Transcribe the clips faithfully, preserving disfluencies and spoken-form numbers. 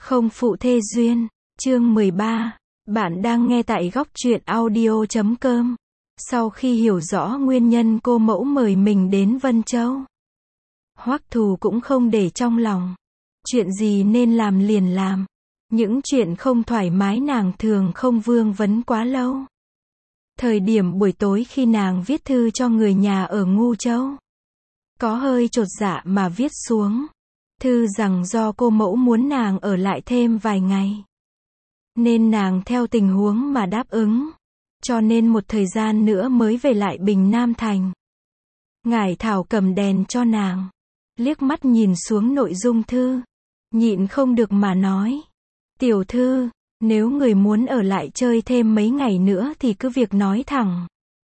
Không phụ thê duyên, chương mười ba. Bạn đang nghe tại góc truyện audio chấm com. Sau khi hiểu rõ nguyên nhân cô mẫu mời mình đến Vân Châu, Hoắc Thù cũng không để trong lòng. Chuyện gì nên làm liền làm. Những chuyện không thoải mái nàng thường không vương vấn quá lâu. Thời điểm buổi tối khi nàng viết thư cho người nhà ở Ngu Châu, có hơi chột dạ mà viết xuống thư rằng do cô mẫu muốn nàng ở lại thêm vài ngày, nên nàng theo tình huống mà đáp ứng, cho nên một thời gian nữa mới về lại Bình Nam Thành. Ngải Thảo cầm đèn cho nàng, liếc mắt nhìn xuống nội dung thư, nhịn không được mà nói: "Tiểu thư, nếu người muốn ở lại chơi thêm mấy ngày nữa thì cứ việc nói thẳng.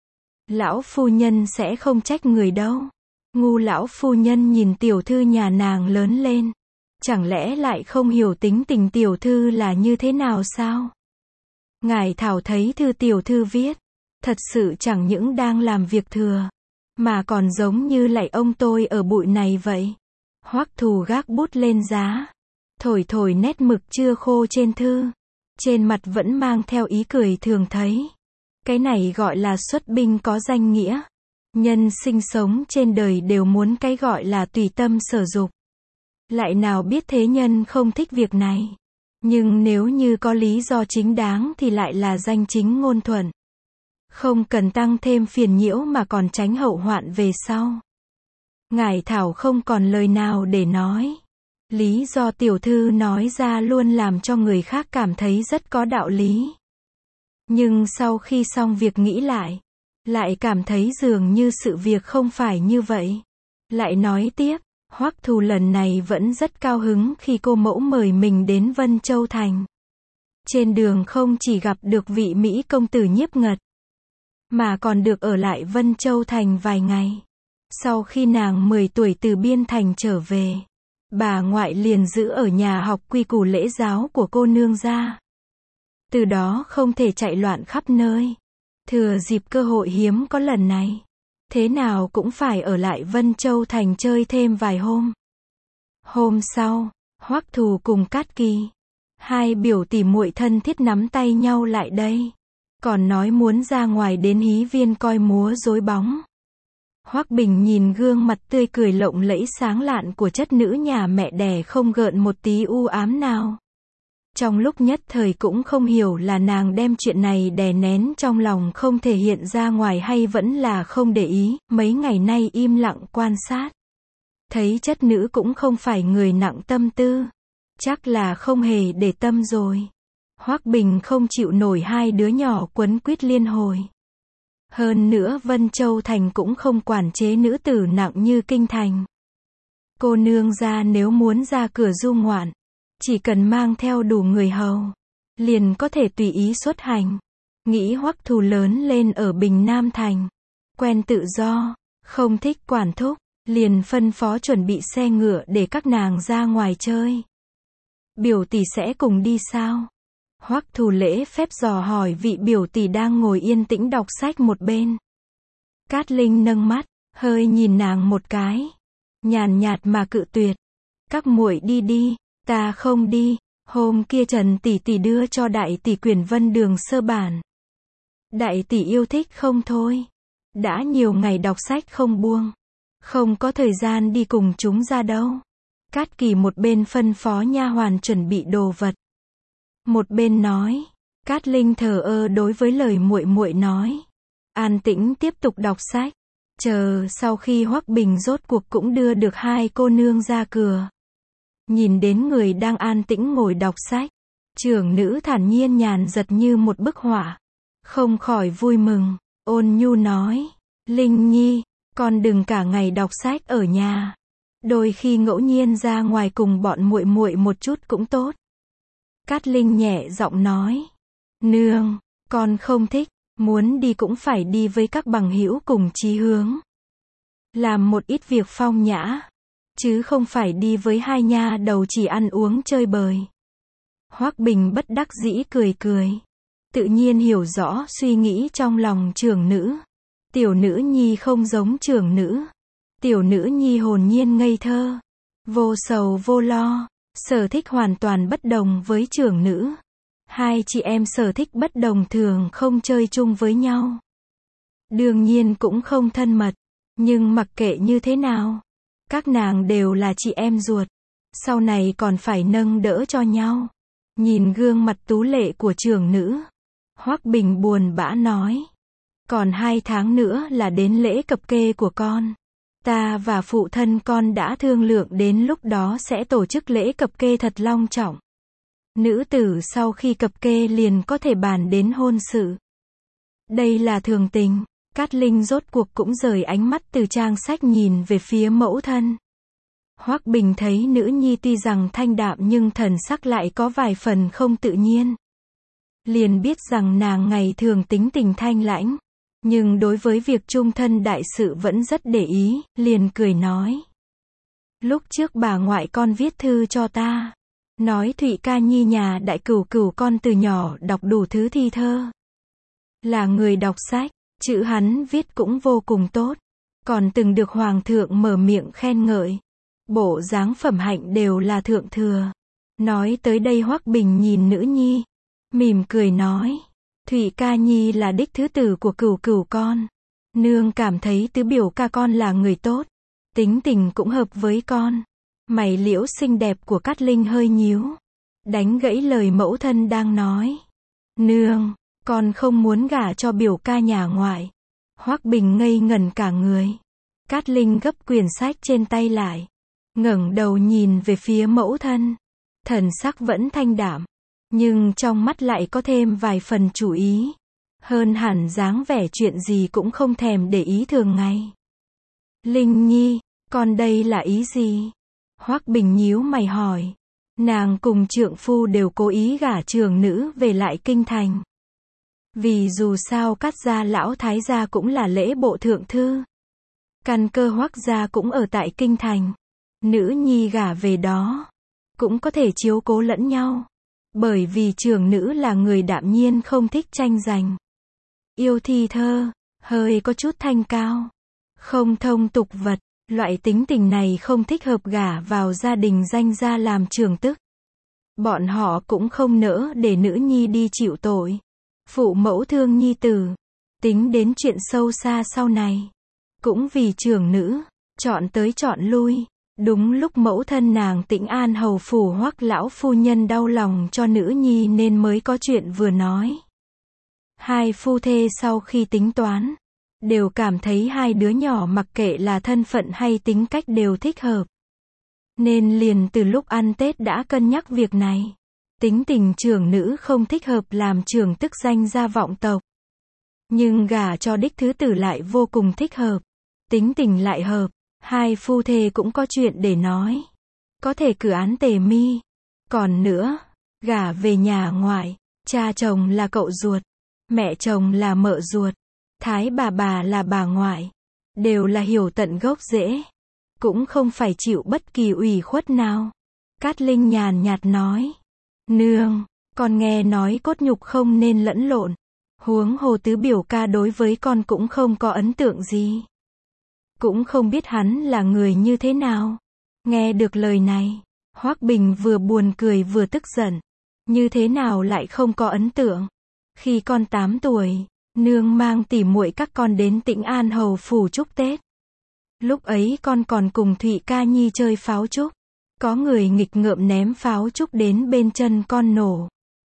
Lão phu nhân sẽ không trách người đâu." Ngu lão phu nhân nhìn tiểu thư nhà nàng lớn lên, chẳng lẽ lại không hiểu tính tình tiểu thư là như thế nào sao? Ngải Thảo thấy thư tiểu thư viết, thật sự chẳng những đang làm việc thừa, mà còn giống như lại ông tôi ở bụi này vậy. Hoắc Thù gác bút lên giá, thổi thổi nét mực chưa khô trên thư, trên mặt vẫn mang theo ý cười thường thấy. Cái này gọi là xuất binh có danh nghĩa. Nhân sinh sống trên đời đều muốn cái gọi là tùy tâm sở dục. Lại nào biết thế nhân không thích việc này. Nhưng nếu như có lý do chính đáng thì lại là danh chính ngôn thuận. Không cần tăng thêm phiền nhiễu mà còn tránh hậu hoạn về sau. Ngải Thảo không còn lời nào để nói. Lý do tiểu thư nói ra luôn làm cho người khác cảm thấy rất có đạo lý. Nhưng sau khi xong việc nghĩ lại, lại cảm thấy dường như sự việc không phải như vậy. Lại nói tiếp, Hoắc Thù lần này vẫn rất cao hứng khi cô mẫu mời mình đến Vân Châu Thành. Trên đường không chỉ gặp được vị Mỹ công tử Nhiếp Ngật, mà còn được ở lại Vân Châu Thành vài ngày. Sau khi nàng mười tuổi từ Biên Thành trở về, bà ngoại liền giữ ở nhà học quy củ lễ giáo của cô nương gia. Từ đó không thể chạy loạn khắp nơi. Thừa dịp cơ hội hiếm có lần này, thế nào cũng phải ở lại Vân Châu Thành chơi thêm vài hôm. Hôm sau, Hoắc Thù cùng Cát Kỳ, hai biểu tỷ muội thân thiết nắm tay nhau lại đây, còn nói muốn ra ngoài đến hí viên coi múa rối bóng. Hoắc Bình nhìn gương mặt tươi cười lộng lẫy sáng lạn của chất nữ nhà mẹ đẻ không gợn một tí u ám nào. Trong lúc nhất thời cũng không hiểu là nàng đem chuyện này đè nén trong lòng không thể hiện ra ngoài hay vẫn là không để ý, mấy ngày nay im lặng quan sát. Thấy chất nữ cũng không phải người nặng tâm tư, chắc là không hề để tâm rồi. Hoắc Bình không chịu nổi hai đứa nhỏ quấn quýt liên hồi. Hơn nữa Vân Châu Thành cũng không quản chế nữ tử nặng như Kinh Thành. Cô nương gia nếu muốn ra cửa du ngoạn, chỉ cần mang theo đủ người hầu, liền có thể tùy ý xuất hành. Nghĩ Hoắc Thù lớn lên ở Bình Nam Thành, quen tự do, không thích quản thúc, liền phân phó chuẩn bị xe ngựa để các nàng ra ngoài chơi. Biểu tỷ sẽ cùng đi sao? Hoắc Thù lễ phép dò hỏi vị biểu tỷ đang ngồi yên tĩnh đọc sách một bên. Cát Linh nâng mắt, hơi nhìn nàng một cái, nhàn nhạt mà cự tuyệt. Các muội đi đi. Ta không đi, hôm kia Trần tỷ tỷ đưa cho đại tỷ quyển Vân Đường sơ bản. Đại tỷ yêu thích không thôi. Đã nhiều ngày đọc sách không buông, không có thời gian đi cùng chúng ra đâu. Cát Kỳ một bên phân phó nha hoàn chuẩn bị đồ vật, một bên nói. Cát Linh thờ ơ đối với lời muội muội nói, an tĩnh tiếp tục đọc sách, chờ sau khi Hoắc Bình rốt cuộc cũng đưa được hai cô nương ra cửa. Nhìn đến người đang an tĩnh ngồi đọc sách, trưởng nữ thản nhiên nhàn giật như một bức họa, không khỏi vui mừng, ôn nhu nói: "Linh Nhi, con đừng cả ngày đọc sách ở nhà, đôi khi ngẫu nhiên ra ngoài cùng bọn muội muội một chút cũng tốt." Cát Linh nhẹ giọng nói: "Nương, con không thích, muốn đi cũng phải đi với các bằng hữu cùng chí hướng, làm một ít việc phong nhã, chứ không phải đi với hai nha đầu chỉ ăn uống chơi bời." Hoắc Bình bất đắc dĩ cười cười, tự nhiên hiểu rõ suy nghĩ trong lòng trưởng nữ. Tiểu nữ nhi không giống trưởng nữ, tiểu nữ nhi hồn nhiên ngây thơ, vô sầu vô lo, Sở thích hoàn toàn bất đồng với trưởng nữ. Hai chị em sở thích bất đồng thường không chơi chung với nhau. Đương nhiên cũng không thân mật. Nhưng mặc kệ như thế nào, các nàng đều là chị em ruột. Sau này còn phải nâng đỡ cho nhau. Nhìn gương mặt tú lệ của trưởng nữ, Hoắc Bình buồn bã nói. Còn hai tháng nữa là đến lễ cập kê của con. Ta và phụ thân con đã thương lượng đến lúc đó sẽ tổ chức lễ cập kê thật long trọng. Nữ tử sau khi cập kê liền có thể bàn đến hôn sự. Đây là thường tình. Cát Linh rốt cuộc cũng rời ánh mắt từ trang sách nhìn về phía mẫu thân. Hoắc Bình thấy nữ nhi tuy rằng thanh đạm nhưng thần sắc lại có vài phần không tự nhiên. Liền biết rằng nàng ngày thường tính tình thanh lãnh, nhưng đối với việc chung thân đại sự vẫn rất để ý, liền cười nói. Lúc trước bà ngoại con viết thư cho ta, nói Thụy Ca Nhi nhà đại cửu cửu con từ nhỏ đọc đủ thứ thi thơ. Là người đọc sách, chữ hắn viết cũng vô cùng tốt, còn từng được hoàng thượng mở miệng khen ngợi. Bộ dáng phẩm hạnh đều là thượng thừa. Nói tới đây Hoắc Bình nhìn nữ nhi, mỉm cười nói. Thụy Ca Nhi là đích thứ tử của cửu cửu con. Nương cảm thấy tứ biểu ca con là người tốt. Tính tình cũng hợp với con. Mày liễu xinh đẹp của Cát Linh hơi nhíu. Đánh gãy lời mẫu thân đang nói. Nương, con không muốn gả cho biểu ca nhà ngoại. Hoắc Bình ngây ngẩn cả người. Cát Linh gấp quyển sách trên tay lại. Ngẩng đầu nhìn về phía mẫu thân. Thần sắc vẫn thanh đạm. Nhưng trong mắt lại có thêm vài phần chú ý. Hơn hẳn dáng vẻ chuyện gì cũng không thèm để ý thường ngày. Linh Nhi, con đây là ý gì? Hoắc Bình nhíu mày hỏi. Nàng cùng trượng phu đều cố ý gả trưởng nữ về lại kinh thành. Vì dù sao Cát gia lão thái gia cũng là lễ bộ thượng thư. Căn cơ Hoắc gia cũng ở tại kinh thành. Nữ nhi gả về đó, cũng có thể chiếu cố lẫn nhau. Bởi vì trưởng nữ là người đạm nhiên không thích tranh giành. Yêu thi thơ, hơi có chút thanh cao. Không thông tục vật, loại tính tình này không thích hợp gả vào gia đình danh gia làm trưởng tức. Bọn họ cũng không nỡ để nữ nhi đi chịu tội. Phụ mẫu thương nhi tử. Tính đến chuyện sâu xa sau này. Cũng vì trưởng nữ, chọn tới chọn lui. Đúng lúc mẫu thân nàng Tĩnh An hầu phủ Hoắc lão phu nhân đau lòng cho nữ nhi nên mới có chuyện vừa nói. Hai phu thê sau khi tính toán, đều cảm thấy hai đứa nhỏ mặc kệ là thân phận hay tính cách đều thích hợp. Nên liền từ lúc ăn Tết đã cân nhắc việc này. Tính tình trưởng nữ không thích hợp làm trưởng tức danh gia vọng tộc. Nhưng gả cho đích thứ tử lại vô cùng thích hợp. Tính tình lại hợp. Hai phu thê cũng có chuyện để nói. Có thể cử án tề mi. Còn nữa, gả về nhà ngoại, cha chồng là cậu ruột, mẹ chồng là mợ ruột, thái bà bà là bà ngoại. Đều là hiểu tận gốc rễ. Cũng không phải chịu bất kỳ ủy khuất nào. Cát Linh nhàn nhạt nói. Nương, con nghe nói cốt nhục không nên lẫn lộn. Huống hồ tứ biểu ca đối với con cũng không có ấn tượng gì. Cũng không biết hắn là người như thế nào. Nghe được lời này, Hoắc Bình vừa buồn cười vừa tức giận. Như thế nào lại không có ấn tượng? Khi con tám tuổi, nương mang tỉ muội các con đến Tĩnh An hầu phủ chúc Tết. Lúc ấy con còn cùng Thụy Ca Nhi chơi pháo trúc. Có người nghịch ngợm ném pháo trúc đến bên chân con nổ.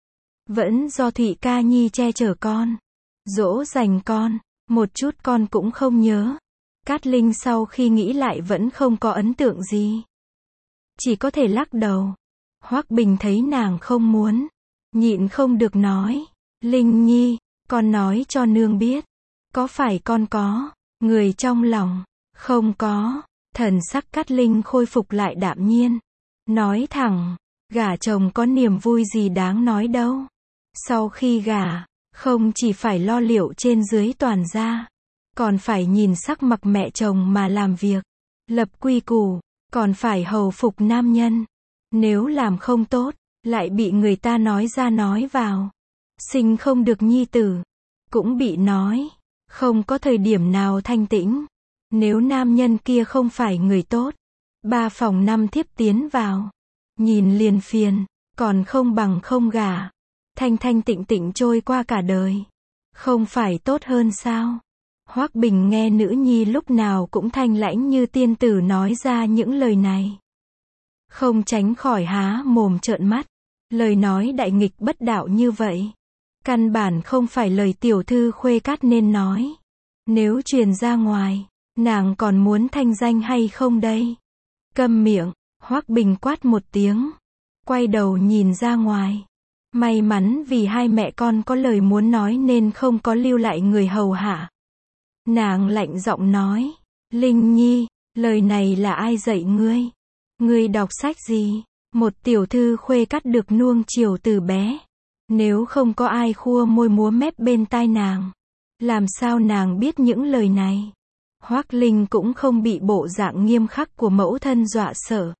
Vẫn do Thụy Ca Nhi che chở con, dỗ dành con, một chút con cũng không nhớ. Cát Linh sau khi nghĩ lại vẫn không có ấn tượng gì. Chỉ có thể lắc đầu. Hoắc Bình thấy nàng không muốn, nhịn không được nói. Linh Nhi, con nói cho nương biết. Có phải con có người trong lòng? Không có. Thần sắc Cát Linh khôi phục lại đạm nhiên. Nói thẳng, gả chồng có niềm vui gì đáng nói đâu. Sau khi gả, không chỉ phải lo liệu trên dưới toàn gia, còn phải nhìn sắc mặt mẹ chồng mà làm việc, lập quy củ, còn phải hầu phục nam nhân. Nếu làm không tốt, lại bị người ta nói ra nói vào. Sinh không được nhi tử, cũng bị nói, không có thời điểm nào thanh tĩnh. Nếu nam nhân kia không phải người tốt, ba phòng năm thiếp tiến vào, nhìn liền phiền, còn không bằng không gả. Thanh thanh tịnh tịnh trôi qua cả đời, không phải tốt hơn sao? Hoắc Bình nghe nữ nhi lúc nào cũng thanh lãnh như tiên tử nói ra những lời này, không tránh khỏi há mồm trợn mắt. Lời nói đại nghịch bất đạo như vậy, căn bản không phải lời tiểu thư Khuê Cát nên nói. Nếu truyền ra ngoài, nàng còn muốn thanh danh hay không đây? Câm miệng, Hoắc Bình quát một tiếng, quay đầu nhìn ra ngoài. May mắn vì hai mẹ con có lời muốn nói nên không có lưu lại người hầu hạ. Nàng lạnh giọng nói, Linh Nhi, lời này là ai dạy ngươi? Ngươi đọc sách gì? Một tiểu thư Khuê Cát được nuông chiều từ bé. Nếu không có ai khua môi múa mép bên tai nàng, làm sao nàng biết những lời này? Hoắc Linh cũng không bị bộ dạng nghiêm khắc của mẫu thân dọa sợ.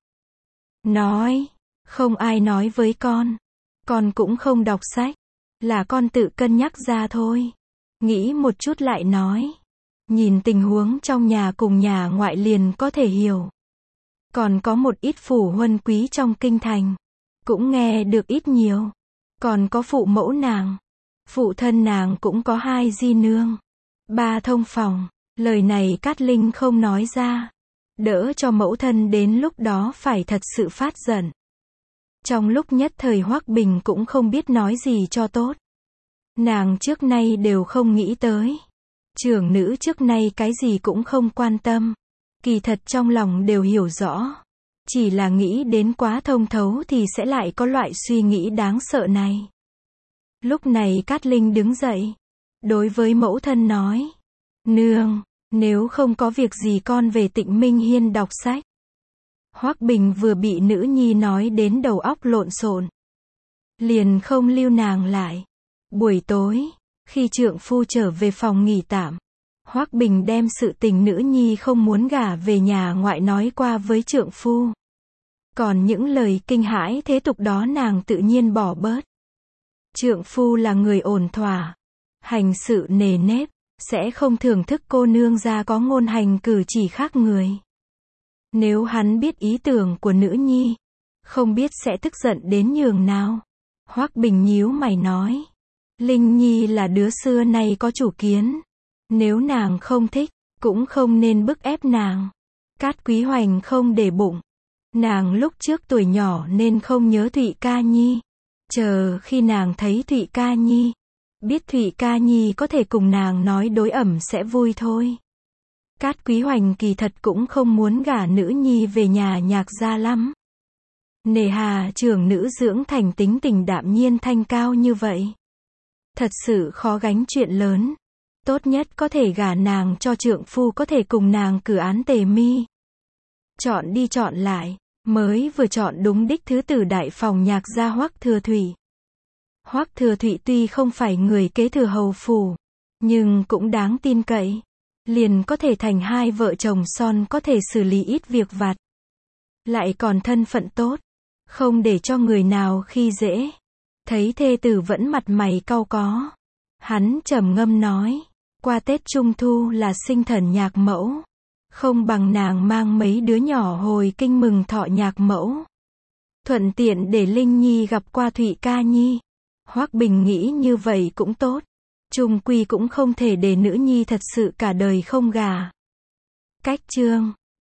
Nói, không ai nói với con. Con cũng không đọc sách. Là con tự cân nhắc ra thôi. Nghĩ một chút lại nói. Nhìn tình huống trong nhà cùng nhà ngoại liền có thể hiểu. Còn có một ít phủ huân quý trong kinh thành. Cũng nghe được ít nhiều. Còn có phụ mẫu nàng. Phụ thân nàng cũng có hai di nương. Ba thông phòng. Lời này Cát Linh không nói ra. Đỡ cho mẫu thân đến lúc đó phải thật sự phát giận. Trong lúc nhất thời Hoắc Bình cũng không biết nói gì cho tốt. Nàng trước nay đều không nghĩ tới. Trưởng nữ trước nay cái gì cũng không quan tâm. Kỳ thật trong lòng đều hiểu rõ. Chỉ là nghĩ đến quá thông thấu thì sẽ lại có loại suy nghĩ đáng sợ này. Lúc này Cát Linh đứng dậy. Đối với mẫu thân nói. Nương, nếu không có việc gì con về Tịnh Minh Hiên đọc sách. Hoắc Bình vừa bị nữ nhi nói đến đầu óc lộn xộn, liền không lưu nàng lại. Buổi tối, khi trượng phu trở về phòng nghỉ tạm, Hoắc Bình đem sự tình nữ nhi không muốn gả về nhà ngoại nói qua với trượng phu. Còn những lời kinh hãi thế tục đó nàng tự nhiên bỏ bớt. Trượng phu là người ổn thỏa, hành sự nề nếp, sẽ không thưởng thức cô nương gia có ngôn hành cử chỉ khác người. Nếu hắn biết ý tưởng của nữ nhi, không biết sẽ tức giận đến nhường nào. Hoắc Bình nhíu mày nói, Linh Nhi là đứa xưa nay có chủ kiến. Nếu nàng không thích, cũng không nên bức ép nàng. Cát Quý Hoành không để bụng. Nàng lúc trước tuổi nhỏ nên không nhớ Thụy Ca Nhi. Chờ khi nàng thấy Thụy Ca Nhi, biết Thụy Ca Nhi có thể cùng nàng nói đối ẩm sẽ vui thôi. Cát Quý Hoành kỳ thật cũng không muốn gả nữ nhi về nhà nhạc gia lắm. Nề hà trưởng nữ dưỡng thành tính tình đạm nhiên thanh cao như vậy. Thật sự khó gánh chuyện lớn. Tốt nhất có thể gả nàng cho trượng phu có thể cùng nàng cử án tề mi. Chọn đi chọn lại, mới vừa chọn đúng đích thứ tử đại phòng nhạc gia Hoắc Thừa Thụy. Hoắc Thừa Thụy tuy không phải người kế thừa hầu phủ, nhưng cũng đáng tin cậy. Liền có thể thành hai vợ chồng son có thể xử lý ít việc vặt. Lại còn thân phận tốt, không để cho người nào khi dễ. Thấy thê tử vẫn mặt mày cau có. Hắn trầm ngâm nói, qua Tết Trung Thu là sinh thần nhạc mẫu. Không bằng nàng mang mấy đứa nhỏ hồi kinh mừng thọ nhạc mẫu. Thuận tiện để Linh Nhi gặp qua Thụy Ca Nhi. Hoắc Bình nghĩ như vậy cũng tốt. Chung quy cũng không thể để nữ nhi thật sự cả đời không gả. Cách chương